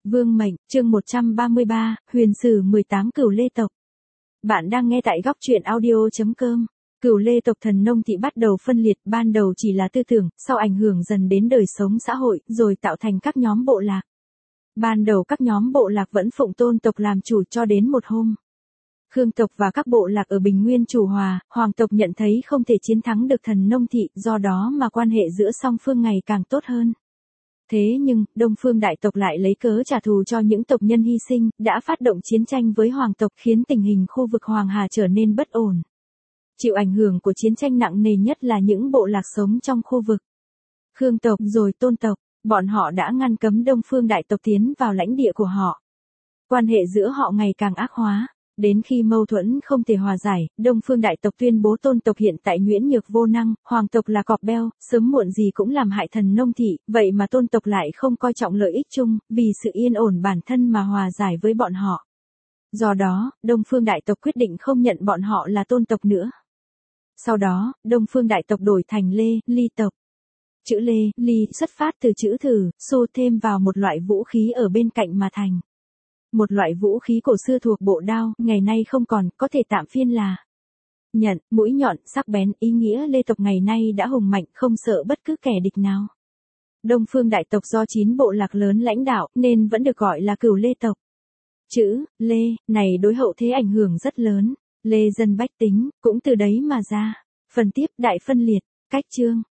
Vương mệnh, chương 133, huyền sử 18 Cửu Lê tộc. Bạn đang nghe tại góc truyện audio.com. Cửu Lê tộc Thần Nông Thị bắt đầu phân liệt, ban đầu chỉ là tư tưởng, sau ảnh hưởng dần đến đời sống xã hội, rồi tạo thành các nhóm bộ lạc. Ban đầu các nhóm bộ lạc vẫn phụng Tôn tộc làm chủ cho đến một hôm. Khương tộc và các bộ lạc ở Bình Nguyên chủ hòa, Hoàng tộc nhận thấy không thể chiến thắng được Thần Nông Thị, do đó mà quan hệ giữa song phương ngày càng tốt hơn. Thế nhưng, Đông Phương đại tộc lại lấy cớ trả thù cho những tộc nhân hy sinh, đã phát động chiến tranh với Hoàng tộc khiến tình hình khu vực Hoàng Hà trở nên bất ổn. Chịu ảnh hưởng của chiến tranh nặng nề nhất là những bộ lạc sống trong khu vực Khương tộc rồi Tôn tộc, bọn họ đã ngăn cấm Đông Phương đại tộc tiến vào lãnh địa của họ. Quan hệ giữa họ ngày càng ác hóa. Đến khi mâu thuẫn không thể hòa giải, Đông Phương đại tộc tuyên bố Tôn tộc hiện tại nhuyễn nhược vô năng, Hoàng tộc là cọp beo, sớm muộn gì cũng làm hại Thần Nông Thị, vậy mà Tôn tộc lại không coi trọng lợi ích chung, vì sự yên ổn bản thân mà hòa giải với bọn họ. Do đó, Đông Phương đại tộc quyết định không nhận bọn họ là Tôn tộc nữa. Sau đó, Đông Phương đại tộc đổi thành Lê, Ly tộc. Chữ Lê, Ly xuất phát từ chữ thử, xô thêm vào một loại vũ khí ở bên cạnh mà thành. Một loại vũ khí cổ xưa thuộc bộ đao, ngày nay không còn, có thể tạm phiên là nhận, mũi nhọn, sắc bén, ý nghĩa Lê tộc ngày nay đã hùng mạnh, không sợ bất cứ kẻ địch nào. Đông Phương đại tộc do 9 bộ lạc lớn lãnh đạo, nên vẫn được gọi là Cửu Lê tộc. Chữ Lê này đối hậu thế ảnh hưởng rất lớn, Lê dân bách tính, cũng từ đấy mà ra. Phần tiếp, đại phân liệt, cách chương.